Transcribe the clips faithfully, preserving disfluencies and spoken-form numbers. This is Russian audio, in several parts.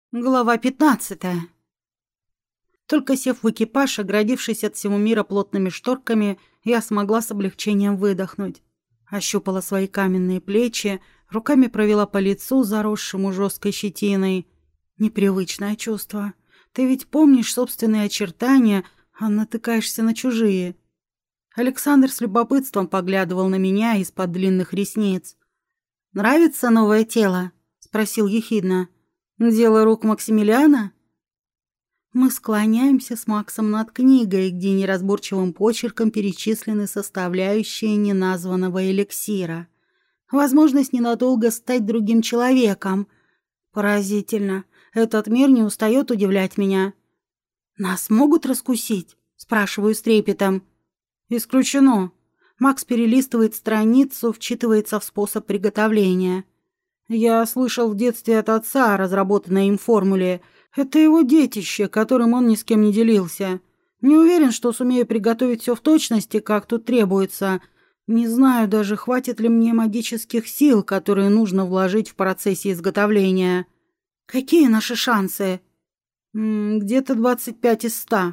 Глава пятнадцатая. Только сев в экипаж, оградившись от всего мира плотными шторками, я смогла с облегчением выдохнуть. Ощупала свои каменные плечи, руками провела по лицу, заросшему жесткой щетиной. Непривычное чувство. Ты ведь помнишь собственные очертания, а натыкаешься на чужие. Александр с любопытством поглядывал на меня из-под длинных ресниц. «Нравится новое тело?» — спросил ехидно. «Дело рук Максимилиана?» Мы склоняемся с Максом над книгой, где неразборчивым почерком перечислены составляющие неназванного эликсира. Возможность ненадолго стать другим человеком. Поразительно. Этот мир не устает удивлять меня. «Нас могут раскусить?» — спрашиваю с трепетом. «Исключено». Макс перелистывает страницу, вчитывается в способ приготовления. Я слышал в детстве от отца о разработанной им формуле. Это его детище, которым он ни с кем не делился. Не уверен, что сумею приготовить все в точности, как тут требуется. Не знаю даже, хватит ли мне магических сил, которые нужно вложить в процессе изготовления. Какие наши шансы? Где-то двадцать пять из ста.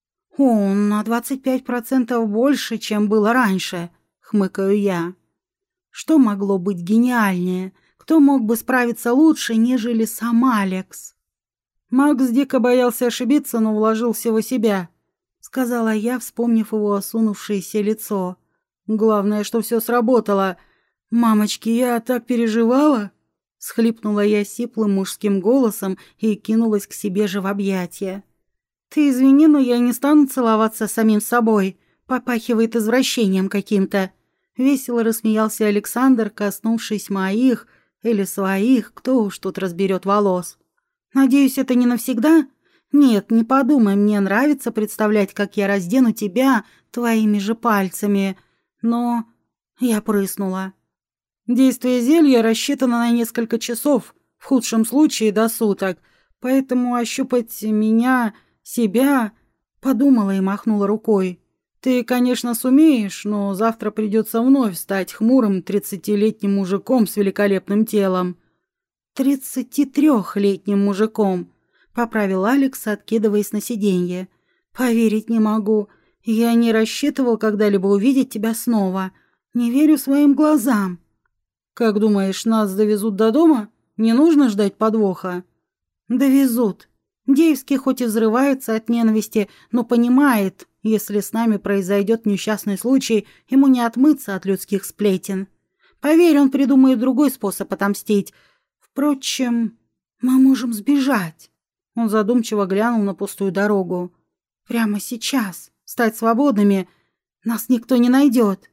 О, на двадцать пять процентов больше, чем было раньше, хмыкаю я. Что могло быть гениальнее? Кто мог бы справиться лучше, нежели сам Алекс? Макс дико боялся ошибиться, но вложил всего себя, сказала я, вспомнив его осунувшееся лицо. Главное, что все сработало. Мамочки, я так переживала, схлипнула я сиплым мужским голосом и кинулась к себе же в объятия. Ты извини, но я не стану целоваться с самим собой. Попахивает извращением каким-то. Весело рассмеялся Александр, коснувшись моих или своих, кто уж тут разберет, волос. Надеюсь, это не навсегда? Нет, не подумай, мне нравится представлять, как я раздену тебя твоими же пальцами. Но я прыснула. Действие зелья рассчитано на несколько часов, в худшем случае до суток, поэтому ощупать меня, себя, подумала и махнула рукой. Ты, конечно, сумеешь, но завтра придется вновь стать хмурым тридцатилетним мужиком с великолепным телом. Тридцатитрёхлетним мужиком, поправил Алекс, откидываясь на сиденье. Поверить не могу. Я не рассчитывал когда-либо увидеть тебя снова. Не верю своим глазам. Как думаешь, нас довезут до дома? Не нужно ждать подвоха? Довезут. Деевский хоть и взрывается от ненависти, но понимает, если с нами произойдет несчастный случай, ему не отмыться от людских сплетен. Поверь, он придумает другой способ отомстить. Впрочем, мы можем сбежать. Он задумчиво глянул на пустую дорогу. Прямо сейчас. Стать свободными. Нас никто не найдет.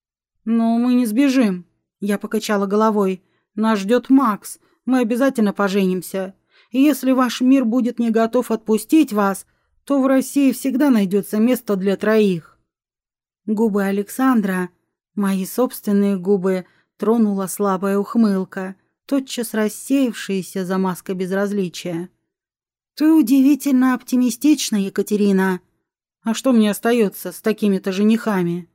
Но мы не сбежим. Я покачала головой. Нас ждет Макс. Мы обязательно поженимся. И если ваш мир будет не готов отпустить вас, то в России всегда найдется место для троих. Губы Александра, мои собственные губы, тронула слабая ухмылка, тотчас рассеявшаяся за маской безразличия. Ты удивительно оптимистична, Екатерина. А что мне остается с такими-то женихами?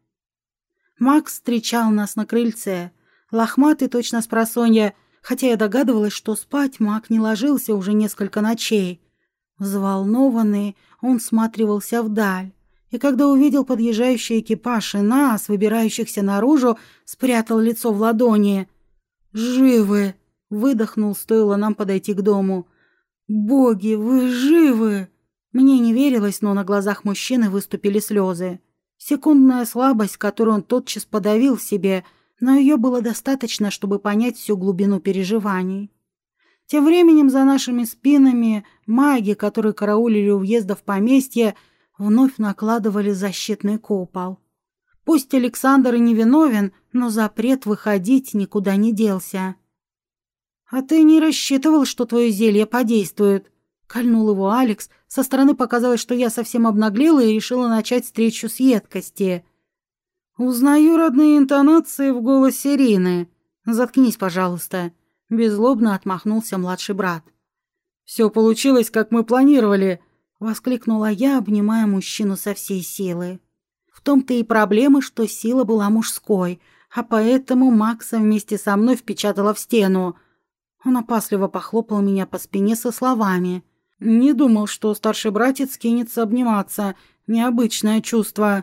Макс встречал нас на крыльце, лохматый точно спросонья, хотя я догадывалась, что спать Мак не ложился уже несколько ночей. Взволнованный, он всматривался вдаль, и когда увидел подъезжающий экипаж и нас, выбирающихся наружу, спрятал лицо в ладони. «Живы!» — выдохнул, стоило нам подойти к дому. «Боги, вы живы!» Мне не верилось, но на глазах мужчины выступили слезы. Секундная слабость, которую он тотчас подавил в себе, но ее было достаточно, чтобы понять всю глубину переживаний. Тем временем за нашими спинами маги, которые караулили у въезда в поместье, вновь накладывали защитный купол. Пусть Александр и невиновен, но запрет выходить никуда не делся. «А ты не рассчитывал, что твое зелье подействует?» — кольнул его Алекс. Со стороны показалось, что я совсем обнаглела и решила начать встречу с едкости. «Узнаю родные интонации в голосе Ирины. Заткнись, пожалуйста». Беззлобно отмахнулся младший брат. «Все получилось, как мы планировали», — воскликнула я, обнимая мужчину со всей силы. В том-то и проблема, что сила была мужской, а поэтому Макса вместе со мной впечатала в стену. Он опасливо похлопал меня по спине со словами: «Не думал, что старший братец кинется обниматься. Необычное чувство».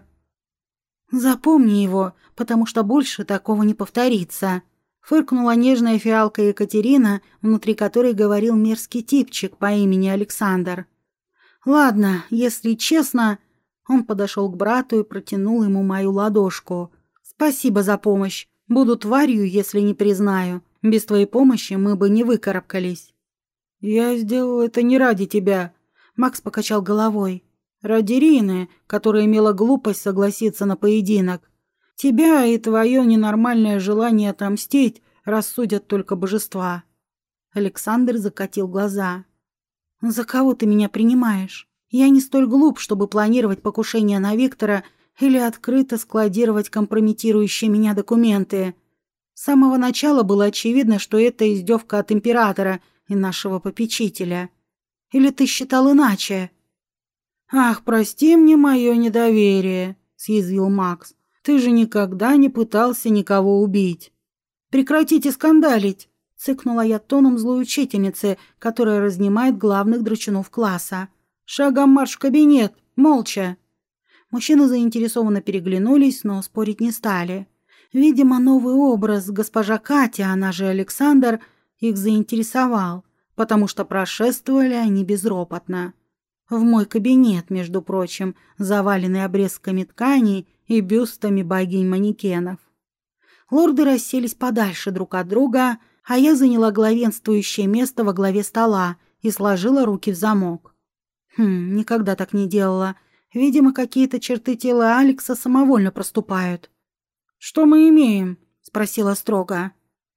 «Запомни его, потому что больше такого не повторится», — фыркнула нежная фиалка Екатерина, внутри которой говорил мерзкий типчик по имени Александр. «Ладно, если честно...» Он подошел к брату и протянул ему мою ладошку. «Спасибо за помощь. Буду тварью, если не признаю. Без твоей помощи мы бы не выкарабкались». «Я сделал это не ради тебя», — Макс покачал головой. «Ради Рины, которая имела глупость согласиться на поединок. Тебя и твое ненормальное желание отомстить рассудят только божества». Александр закатил глаза. «За кого ты меня принимаешь? Я не столь глуп, чтобы планировать покушение на Виктора или открыто складировать компрометирующие меня документы. С самого начала было очевидно, что это издевка от императора и нашего попечителя. Или ты считал иначе?» «Ах, прости мне мое недоверие», — съязвил Макс. «Ты же никогда не пытался никого убить». «Прекратите скандалить», — цыкнула я тоном злой учительницы, которая разнимает главных драчунов класса. «Шагом марш в кабинет, молча». Мужчины заинтересованно переглянулись, но спорить не стали. Видимо, новый образ госпожа Катя, она же Александр, их заинтересовал, потому что прошествовали они безропотно. В мой кабинет, между прочим, заваленный обрезками тканей и бюстами богинь-манекенов. Лорды расселись подальше друг от друга, а я заняла главенствующее место во главе стола и сложила руки в замок. Хм, никогда так не делала. Видимо, какие-то черты тела Алекса самовольно проступают. «Что мы имеем?» — спросила строго.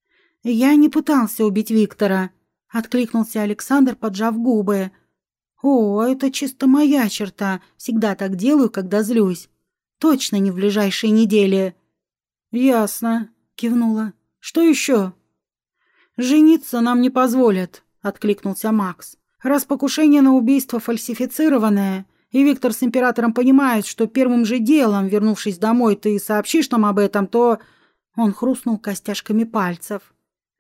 «Я не пытался убить Виктора», — откликнулся Александр, поджав губы. «О, это чисто моя черта. Всегда так делаю, когда злюсь. Точно не в ближайшие недели». «Ясно», — кивнула. «Что еще?» «Жениться нам не позволят», — откликнулся Макс. «Раз покушение на убийство фальсифицированное, и Виктор с императором понимают, что первым же делом, вернувшись домой, ты сообщишь нам об этом, то...» Он хрустнул костяшками пальцев.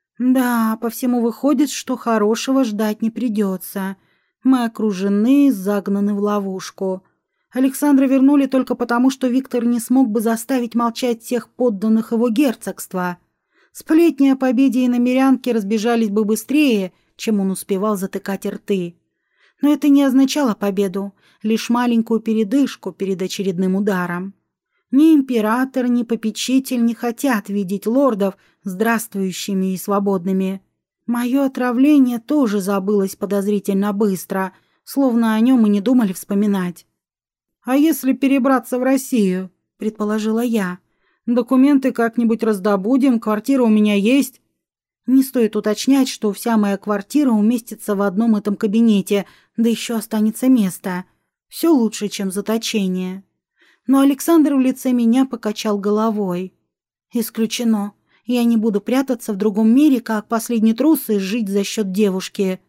«Да, по всему выходит, что хорошего ждать не придется. Мы окружены, загнаны в ловушку. Александра вернули только потому, что Виктор не смог бы заставить молчать всех подданных его герцогства. Сплетни о победе иномерянки разбежались бы быстрее, чем он успевал затыкать рты. Но это не означало победу, лишь маленькую передышку перед очередным ударом. Ни император, ни попечитель не хотят видеть лордов здравствующими и свободными. Мое отравление тоже забылось подозрительно быстро, словно о нем и не думали вспоминать. «А если перебраться в Россию?» — предположила я. «Документы как-нибудь раздобудем, квартира у меня есть». Не стоит уточнять, что вся моя квартира уместится в одном этом кабинете, да еще останется место. Все лучше, чем заточение. Но Александр в лице меня покачал головой. «Исключено. Я не буду прятаться в другом мире, как последний трус, и жить за счет девушки.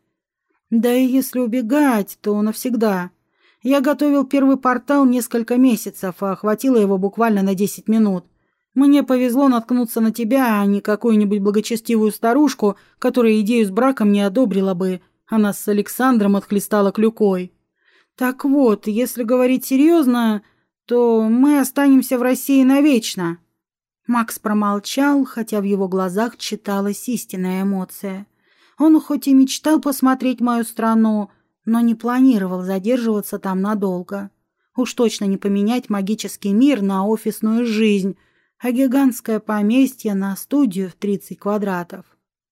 Да и если убегать, то навсегда. Я готовил первый портал несколько месяцев, а хватило его буквально на десять минут. Мне повезло наткнуться на тебя, а не какую-нибудь благочестивую старушку, которая идею с браком не одобрила бы, а нас с Александром отхлестала клюкой. Так вот, если говорить серьезно, то мы останемся в России навечно». Макс промолчал, хотя в его глазах читалась истинная эмоция. Он хоть и мечтал посмотреть мою страну, но не планировал задерживаться там надолго. Уж точно не поменять магический мир на офисную жизнь, а гигантское поместье на студию в тридцать квадратов.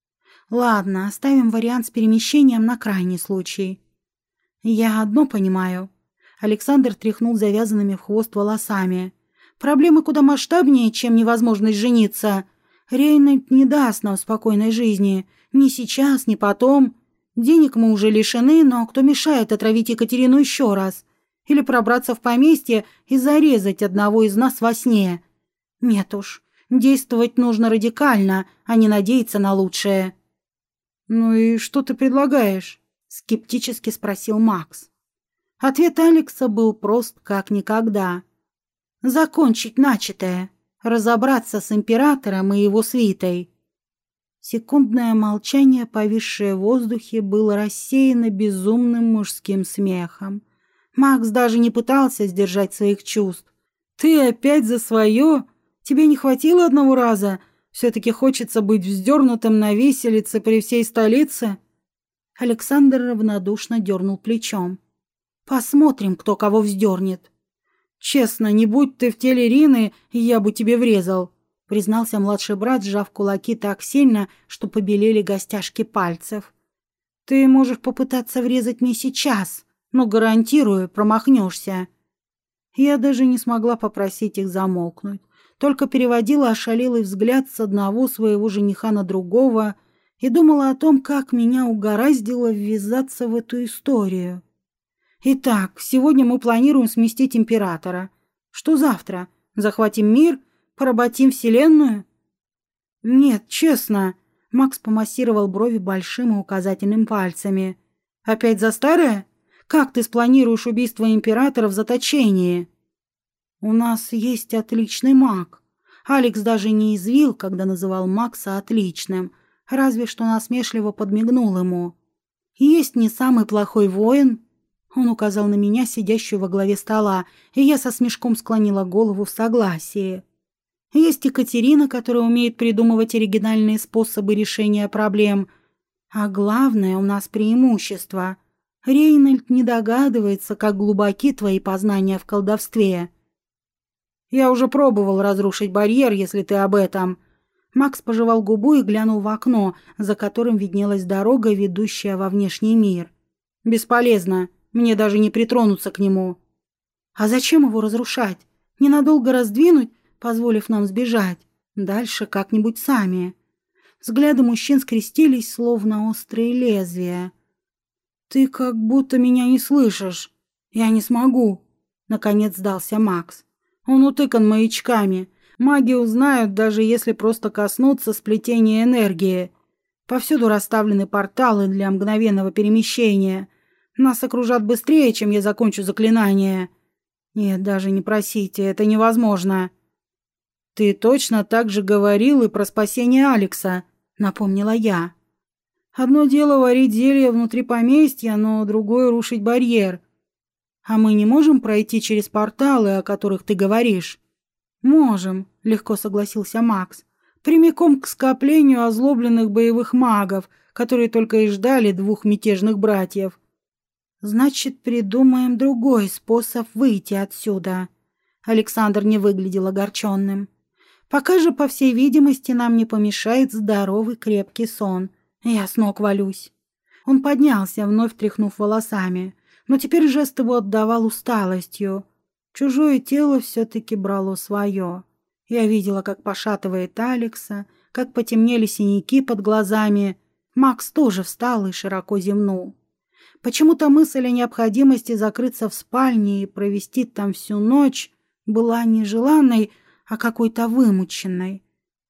Ладно, оставим вариант с перемещением на крайний случай. Я одно понимаю. Александр тряхнул завязанными в хвост волосами. Проблемы куда масштабнее, чем невозможность жениться. Рейнольд не даст нам спокойной жизни. Ни сейчас, ни потом. Денег мы уже лишены, но кто мешает отравить Екатерину еще раз? Или пробраться в поместье и зарезать одного из нас во сне? Нет уж, действовать нужно радикально, а не надеяться на лучшее. «Ну и что ты предлагаешь?» — скептически спросил Макс. Ответ Алекса был прост как никогда. «Закончить начатое, разобраться с императором и его свитой». Секундное молчание, повисшее в воздухе, было рассеяно безумным мужским смехом. Макс даже не пытался сдержать своих чувств. «Ты опять за свое? Тебе не хватило одного раза? Все-таки хочется быть вздернутым на виселице при всей столице?» Александр равнодушно дернул плечом. «Посмотрим, кто кого вздернет». «Честно, не будь ты в теле Рины, я бы тебе врезал», признался младший брат, сжав кулаки так сильно, что побелели костяшки пальцев. «Ты можешь попытаться врезать мне сейчас, но, гарантирую, промахнешься». Я даже не смогла попросить их замолкнуть, только переводила ошалелый взгляд с одного своего жениха на другого и думала о том, как меня угораздило ввязаться в эту историю. «Итак, сегодня мы планируем сместить императора. Что завтра? Захватим мир? Поработим вселенную?» «Нет, честно», — Макс помассировал брови большим и указательным пальцами. «Опять за старое? Как ты спланируешь убийство императора в заточении?» «У нас есть отличный маг». Алекс даже не извил, когда называл Макса отличным, разве что насмешливо подмигнул ему. «Есть не самый плохой воин». Он указал на меня, сидящую во главе стола, и я со смешком склонила голову в согласии. Есть Екатерина, которая умеет придумывать оригинальные способы решения проблем. А главное, у нас преимущество. Рейнольд не догадывается, как глубоки твои познания в колдовстве. «Я уже пробовал разрушить барьер, если ты об этом». Макс пожевал губу и глянул в окно, за которым виднелась дорога, ведущая во внешний мир. «Бесполезно. Мне даже не притронуться к нему». «А зачем его разрушать? Ненадолго раздвинуть, позволив нам сбежать. Дальше как-нибудь сами». Взгляды мужчин скрестились, словно острые лезвия. «Ты как будто меня не слышишь. Я не смогу», — наконец сдался Макс. «Он утыкан маячками. Маги узнают, даже если просто коснуться сплетения энергии. Повсюду расставлены порталы для мгновенного перемещения. Нас окружат быстрее, чем я закончу заклинание. Нет, даже не просите, это невозможно». «Ты точно так же говорил и про спасение Алекса», — напомнила я. «Одно дело варить зелье внутри поместья, но другое — рушить барьер. А мы не можем пройти через порталы, о которых ты говоришь?» «Можем», — легко согласился Макс. «Прямиком к скоплению озлобленных боевых магов, которые только и ждали двух мятежных братьев». «Значит, придумаем другой способ выйти отсюда». Александр не выглядел огорченным. «Пока же, по всей видимости, нам не помешает здоровый крепкий сон. Я с ног валюсь». Он поднялся, вновь тряхнув волосами, но теперь жест его отдавал усталостью. Чужое тело все-таки брало свое. Я видела, как пошатывает Алекса, как потемнели синяки под глазами. Макс тоже встал и широко зевнул. Почему-то мысль о необходимости закрыться в спальне и провести там всю ночь была не желанной, а какой-то вымученной.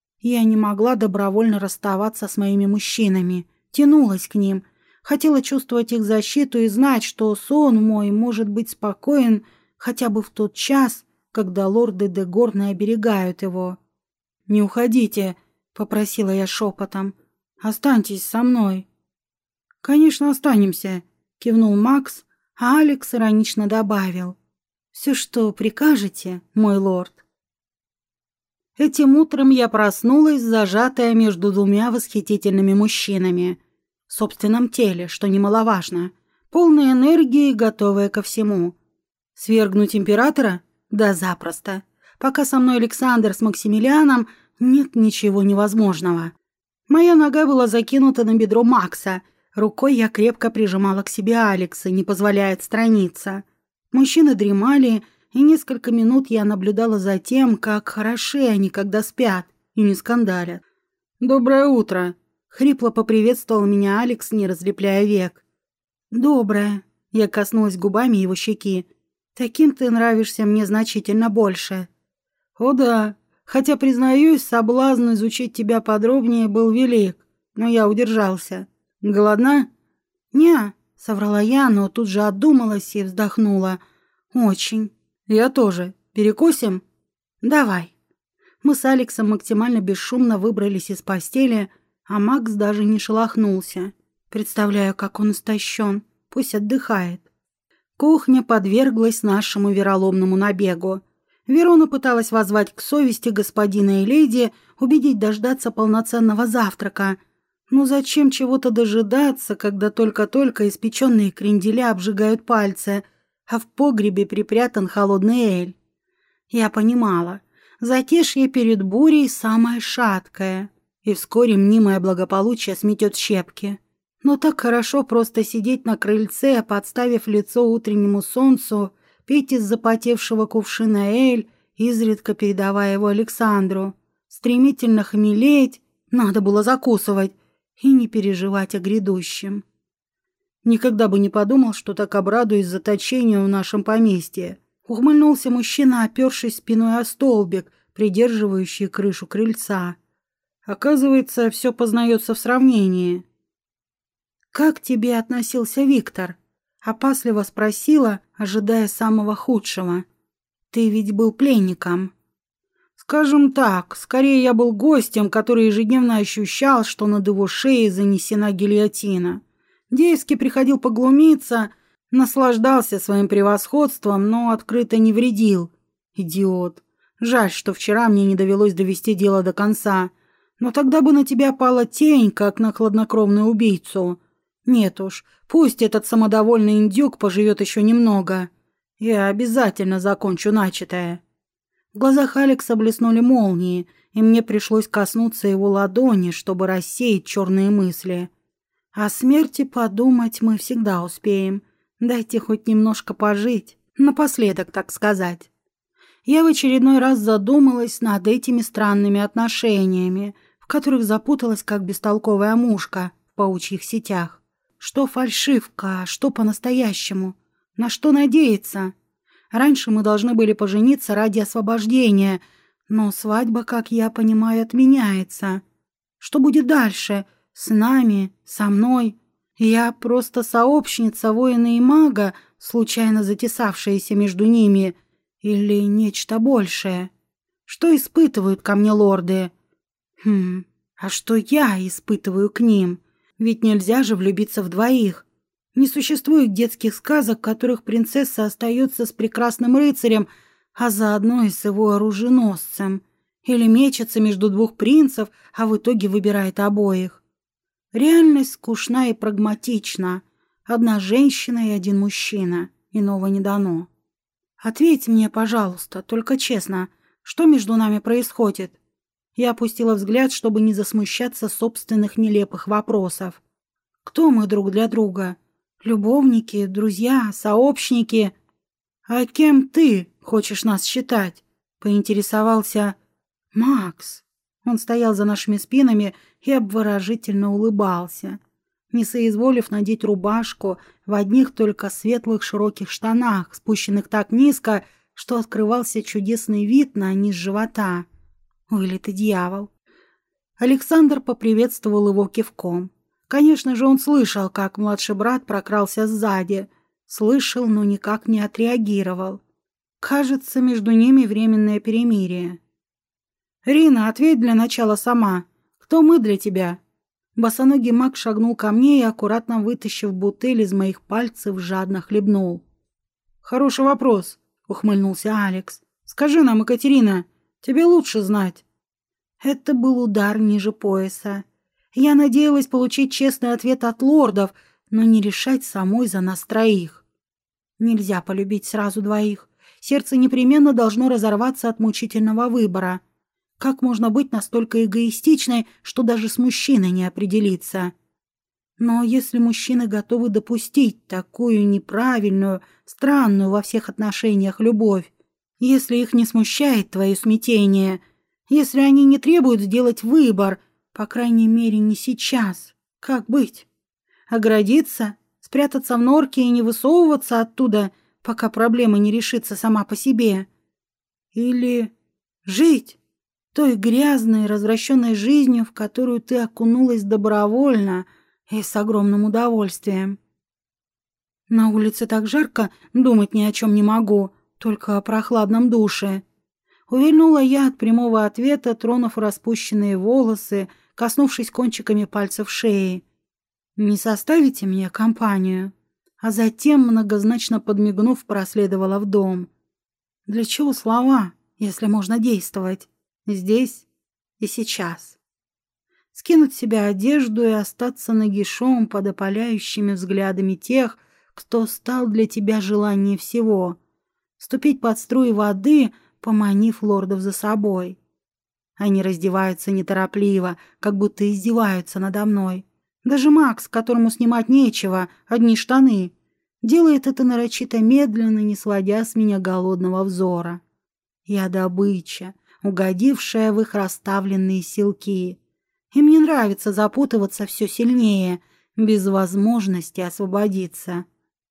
Я не могла добровольно расставаться с моими мужчинами, тянулась к ним, хотела чувствовать их защиту и знать, что сон мой может быть спокоен хотя бы в тот час, когда лорды де Горны оберегают его. «Не уходите», — попросила я шепотом. «Останьтесь со мной». «Конечно, останемся», — кивнул Макс, а Алекс иронично добавил. «Все, что прикажете, мой лорд». Этим утром я проснулась, зажатая между двумя восхитительными мужчинами. В собственном теле, что немаловажно. Полной энергии, готовая ко всему. Свергнуть императора? Да запросто. Пока со мной Александр с Максимилианом, нет ничего невозможного. Моя нога была закинута на бедро Макса. Рукой я крепко прижимала к себе Алекса, не позволяя отстраниться. Мужчины дремали, и несколько минут я наблюдала за тем, как хороши они, когда спят и не скандалят. «Доброе утро!» — хрипло поприветствовал меня Алекс, не разлепляя век. «Доброе!» — я коснулась губами его щеки. «Таким ты нравишься мне значительно больше». «О да, хотя, признаюсь, соблазн изучить тебя подробнее был велик, но я удержался. Голодна?» «Не», — соврала я, но тут же отдумалась и вздохнула. «Очень». «Я тоже. Перекусим?» «Давай». Мы с Алексом максимально бесшумно выбрались из постели. А Макс даже не шелохнулся. Представляю, как он истощен. Пусть отдыхает. Кухня подверглась нашему вероломному набегу. Верона пыталась воззвать к совести господина и леди, убедить дождаться полноценного завтрака. Но зачем чего-то дожидаться, когда только-только испеченные кренделя обжигают пальцы, а в погребе припрятан холодный эль? Я понимала, затишье перед бурей самое шаткое, и вскоре мнимое благополучие сметет щепки. Но так хорошо просто сидеть на крыльце, подставив лицо утреннему солнцу, пить из запотевшего кувшина эль, изредка передавая его Александру, стремительно хмелеть, надо было закусывать, и не переживать о грядущем. Никогда бы не подумал, что так обрадуюсь заточению в нашем поместье. Ухмыльнулся мужчина, опершись спиной о столбик, придерживающий крышу крыльца. Оказывается, все познается в сравнении. «Как к тебе относился Виктор?» — опасливо спросила, ожидая самого худшего. «Ты ведь был пленником». «Скажем так, скорее я был гостем, который ежедневно ощущал, что над его шеей занесена гильотина. Деевский приходил поглумиться, наслаждался своим превосходством, но открыто не вредил. Идиот. Жаль, что вчера мне не довелось довести дело до конца. Но тогда бы на тебя пала тень, как на хладнокровную убийцу. Нет уж, пусть этот самодовольный индюк поживет еще немного. Я обязательно закончу начатое». В глазах Алекса блеснули молнии, и мне пришлось коснуться его ладони, чтобы рассеять черные мысли. О смерти подумать мы всегда успеем. Дайте хоть немножко пожить, напоследок, так сказать. Я в очередной раз задумалась над этими странными отношениями, в которых запуталась, как бестолковая мушка в паучьих сетях. Что фальшивка, а что по-настоящему? На что надеяться? Раньше мы должны были пожениться ради освобождения, но свадьба, как я понимаю, отменяется. Что будет дальше? С нами? Со мной? Я просто сообщница воина и мага, случайно затесавшаяся между ними, или нечто большее? Что испытывают ко мне лорды? Хм, а что я испытываю к ним? Ведь нельзя же влюбиться в двоих. Не существует детских сказок, в которых принцесса остается с прекрасным рыцарем, а заодно и с его оруженосцем. Или мечется между двух принцев, а в итоге выбирает обоих. Реальность скучна и прагматична. Одна женщина и один мужчина. Иного не дано. Ответь мне, пожалуйста, только честно, что между нами происходит? Я опустила взгляд, чтобы не засмущаться собственных нелепых вопросов. Кто мы друг для друга? Любовники, друзья, сообщники? А кем ты хочешь нас считать? Поинтересовался Макс. Он стоял за нашими спинами и обворожительно улыбался, не соизволив надеть рубашку в одних только светлых широких штанах, спущенных так низко, что открывался чудесный вид на низ живота. Вылитый дьявол. Александр поприветствовал его кивком. Конечно же, он слышал, как младший брат прокрался сзади. Слышал, но никак не отреагировал. Кажется, между ними временное перемирие. «Рина, ответь для начала сама. Кто мы для тебя?» Босоногий маг шагнул ко мне и, аккуратно вытащив бутыль из моих пальцев, жадно хлебнул. «Хороший вопрос», — ухмыльнулся Алекс. «Скажи нам, Екатерина, тебе лучше знать». Это был удар ниже пояса. Я надеялась получить честный ответ от лордов, но не решать самой за нас троих. Нельзя полюбить сразу двоих. Сердце непременно должно разорваться от мучительного выбора. Как можно быть настолько эгоистичной, что даже с мужчиной не определиться? Но если мужчины готовы допустить такую неправильную, странную во всех отношениях любовь, если их не смущает твое смятение, если они не требуют сделать выбор, по крайней мере, не сейчас, как быть? Оградиться, спрятаться в норке и не высовываться оттуда, пока проблема не решится сама по себе? Или жить той грязной, развращенной жизнью, в которую ты окунулась добровольно и с огромным удовольствием? На улице так жарко, думать ни о чем не могу, только о прохладном душе. Увильнула я от прямого ответа, тронув распущенные волосы, коснувшись кончиками пальцев шеи. «Не составите мне компанию?» А затем, многозначно подмигнув, проследовала в дом. Для чего слова, если можно действовать? Здесь и сейчас. Скинуть с себя одежду и остаться нагишом под опаляющими взглядами тех, кто стал для тебя желанием всего. Ступить под струи воды, поманив лордов за собой. Они раздеваются неторопливо, как будто издеваются надо мной. Даже Макс, которому снимать нечего, одни штаны, делает это нарочито медленно, не сводя с меня голодного взора. Я добыча, угодившая в их расставленные силки. И мне нравится запутываться все сильнее, без возможности освободиться.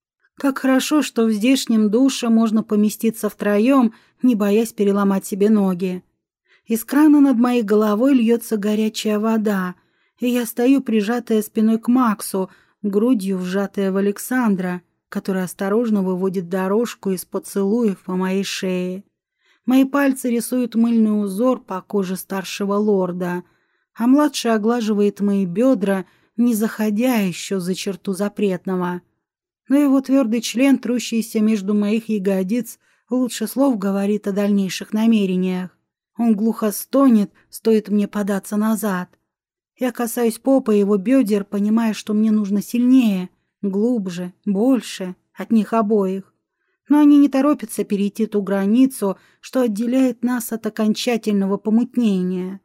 Как хорошо, что в здешнем душе можно поместиться втроем, не боясь переломать себе ноги. Из крана над моей головой льется горячая вода, и я стою, прижатая спиной к Максу, грудью вжатая в Александра, который осторожно выводит дорожку из поцелуев по моей шее. Мои пальцы рисуют мыльный узор по коже старшего лорда, а младший оглаживает мои бедра, не заходя еще за черту запретного. Но его твердый член, трущийся между моих ягодиц, лучше слов говорит о дальнейших намерениях. Он глухо стонет, стоит мне податься назад. Я касаюсь попы его бедер, понимая, что мне нужно сильнее, глубже, больше от них обоих. Но они не торопятся перейти ту границу, что отделяет нас от окончательного помутнения.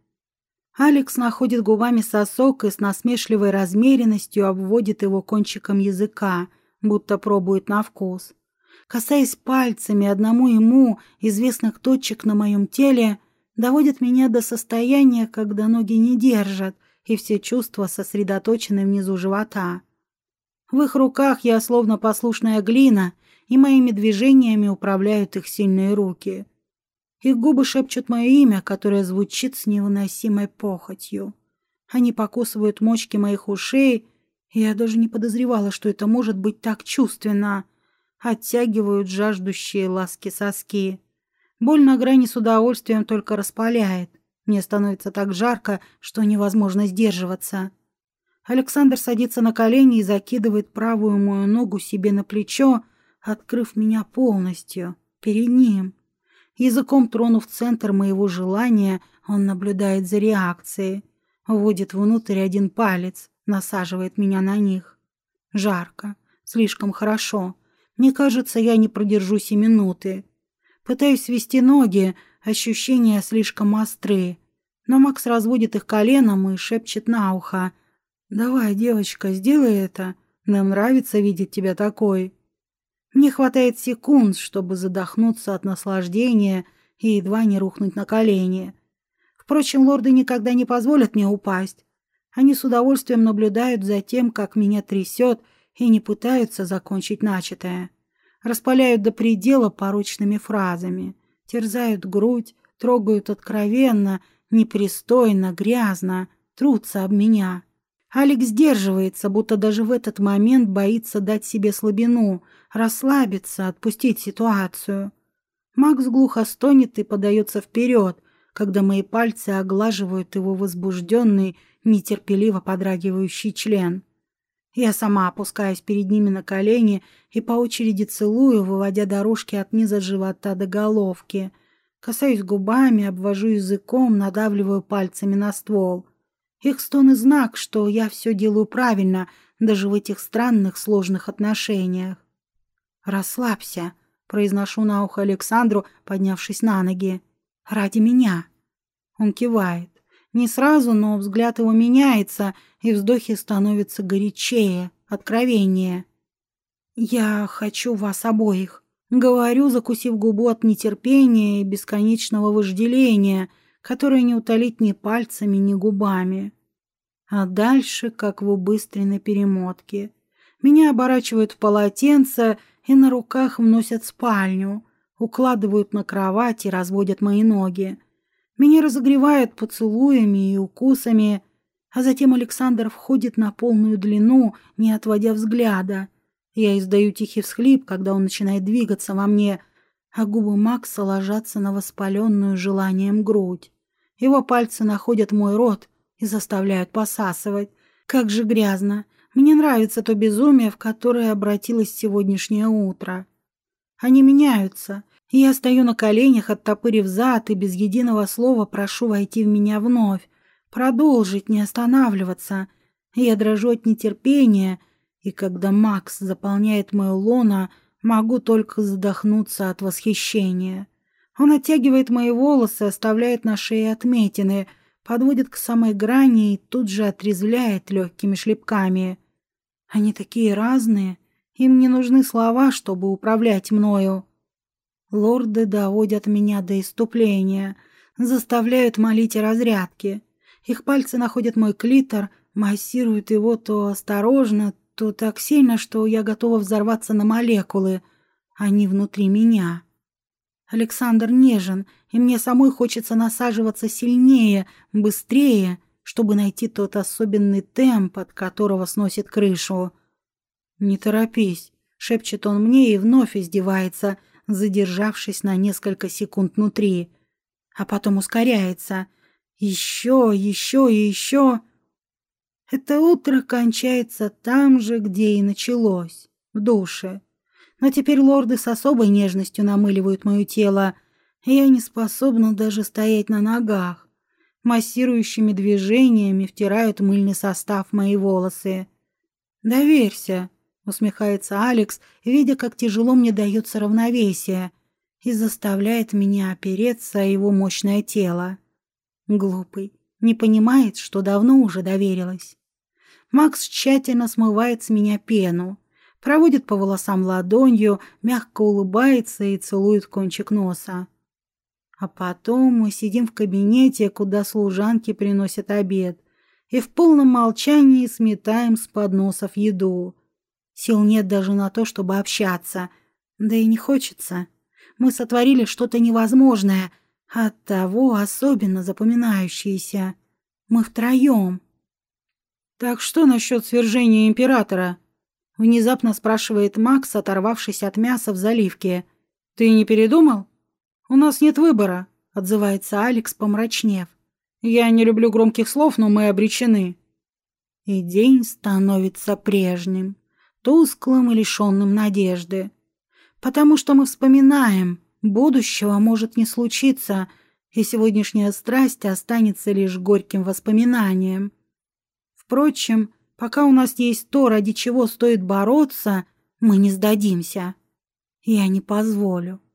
Алекс находит губами сосок и с насмешливой размеренностью обводит его кончиком языка, будто пробует на вкус. Касаясь пальцами одному ему известных точек на моем теле, доводит меня до состояния, когда ноги не держат, и все чувства сосредоточены внизу живота. В их руках я словно послушная глина, и моими движениями управляют их сильные руки. Их губы шепчут мое имя, которое звучит с невыносимой похотью. Они покусывают мочки моих ушей, и я даже не подозревала, что это может быть так чувственно. Оттягивают жаждущие ласки соски. Боль на грани с удовольствием только распаляет. Мне становится так жарко, что невозможно сдерживаться. Александр садится на колени и закидывает правую мою ногу себе на плечо, открыв меня полностью, перед ним. Языком тронув центр моего желания, он наблюдает за реакцией, вводит внутрь один палец, насаживает меня на них. Жарко, слишком хорошо. Мне кажется, я не продержусь и минуты. Пытаюсь свести ноги, ощущения слишком острые. Но Макс разводит их коленом и шепчет на ухо: «Давай, девочка, сделай это. Нам нравится видеть тебя такой». Мне хватает секунд, чтобы задохнуться от наслаждения и едва не рухнуть на колени. Впрочем, лорды никогда не позволят мне упасть. Они с удовольствием наблюдают за тем, как меня трясет, и не пытаются закончить начатое. Распаляют до предела порочными фразами, терзают грудь, трогают откровенно, непристойно, грязно, трутся об меня. Алекс сдерживается, будто даже в этот момент боится дать себе слабину, расслабиться, отпустить ситуацию. Макс глухо стонет и подается вперед, когда мои пальцы оглаживают его возбужденный, нетерпеливо подрагивающий член. Я сама опускаюсь перед ними на колени и по очереди целую, выводя дорожки от низа живота до головки. Касаюсь губами, обвожу языком, надавливаю пальцами на ствол. Их стоны — знак, что я все делаю правильно, даже в этих странных сложных отношениях. «Расслабься», — произношу на ухо Александру, поднявшись на ноги. «Ради меня». Он кивает. Не сразу, но взгляд его меняется, и вздохи становятся горячее, откровеннее. «Я хочу вас обоих», — говорю, закусив губу от нетерпения и бесконечного вожделения, которое не утолить ни пальцами, ни губами. А дальше, как в убыстренной перемотке. Меня оборачивают в полотенце и на руках вносят в спальню, укладывают на кровать и разводят мои ноги. Меня разогревают поцелуями и укусами, а затем Александр входит на полную длину, не отводя взгляда. Я издаю тихий всхлип, когда он начинает двигаться во мне, а губы Макса ложатся на воспаленную желанием грудь. Его пальцы находят мой рот и заставляют посасывать. Как же грязно. Мне нравится то безумие, в которое обратилось сегодняшнее утро. Они меняются, и я стою на коленях, оттопырив зад, и без единого слова прошу войти в меня вновь, продолжить, не останавливаться. Я дрожу от нетерпения, и когда Макс заполняет мое лоно, могу только задохнуться от восхищения. Он оттягивает мои волосы, оставляет на шее отметины, подводит к самой грани и тут же отрезвляет легкими шлепками. Они такие разные, им не нужны слова, чтобы управлять мною. Лорды доводят меня до исступления, заставляют молить о разрядке. Их пальцы находят мой клитор, массируют его то осторожно, то так сильно, что я готова взорваться на молекулы. Они внутри меня. Александр нежен, и мне самой хочется насаживаться сильнее, быстрее, чтобы найти тот особенный темп, от которого сносит крышу. «Не торопись», — шепчет он мне и вновь издевается, задержавшись на несколько секунд внутри. А потом ускоряется. Еще, еще и еще. Это утро кончается там же, где и началось, в душе. Но теперь лорды с особой нежностью намыливают мое тело, и я не способна даже стоять на ногах. Массирующими движениями втирают мыльный состав в мои волосы. «Доверься», — усмехается Алекс, видя, как тяжело мне дается равновесие, и заставляет меня опереться о его мощное тело. Глупый, не понимает, что давно уже доверилась. Макс тщательно смывает с меня пену, проводит по волосам ладонью, мягко улыбается и целует кончик носа. А потом мы сидим в кабинете, куда служанки приносят обед, и в полном молчании сметаем с подносов еду. Сил нет даже на то, чтобы общаться, да и не хочется. Мы сотворили что-то невозможное, оттого особенно запоминающееся. Мы втроем. «Так что насчет свержения императора?» — внезапно спрашивает Макс, оторвавшись от мяса в заливке. «Ты не передумал?» «У нас нет выбора», — отзывается Алекс, помрачнев. «Я не люблю громких слов, но мы обречены». И день становится прежним, тусклым и лишенным надежды. Потому что мы вспоминаем, будущего может не случиться, и сегодняшняя страсть останется лишь горьким воспоминанием. Впрочем, пока у нас есть то, ради чего стоит бороться, мы не сдадимся. Я не позволю.